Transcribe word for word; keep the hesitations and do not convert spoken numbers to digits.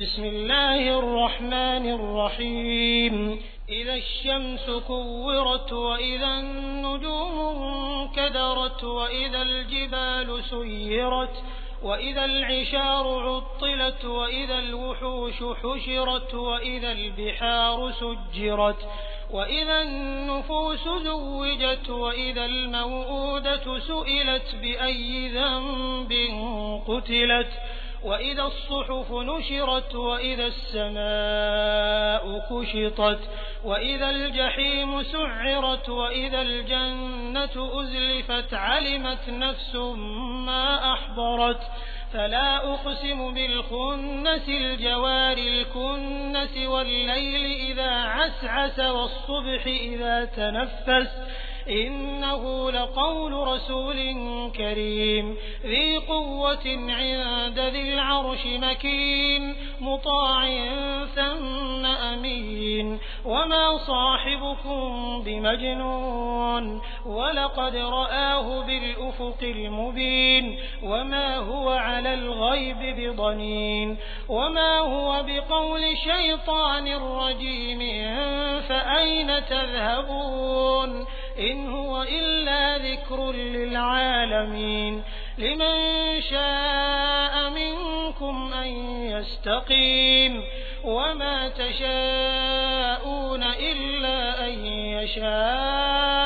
بسم الله الرحمن الرحيم إذا الشمس كورت وإذا النجوم انكدرت وإذا الجبال سيرت وإذا العشار عطلت وإذا الوحوش حشرت وإذا البحار سجرت وإذا النفوس زوجت وإذا الموءودة سئلت بأي ذنب قتلت وإذا الصحف نشرت وإذا السماء كشطت وإذا الجحيم سعرت وإذا الجنة أزلفت علمت نفس ما أحضرت فلا أقسم بالخنس الجوار الكنس والليل إذا عسعس والصبح إذا تنفس إنه لقول رسول كريم ذي قوة عند ذي العرش مكين مطاع ثم أمين وما صاحبكم بمجنون ولقد رآه بالأفق المبين وما هو على الغيب بضنين وما هو بقول شيطان رجيم فأين تذهبون إن هو إلا ذكر للعالمين لمن شاء منكم أن يستقيم وما تشاءون إلا أن يشاء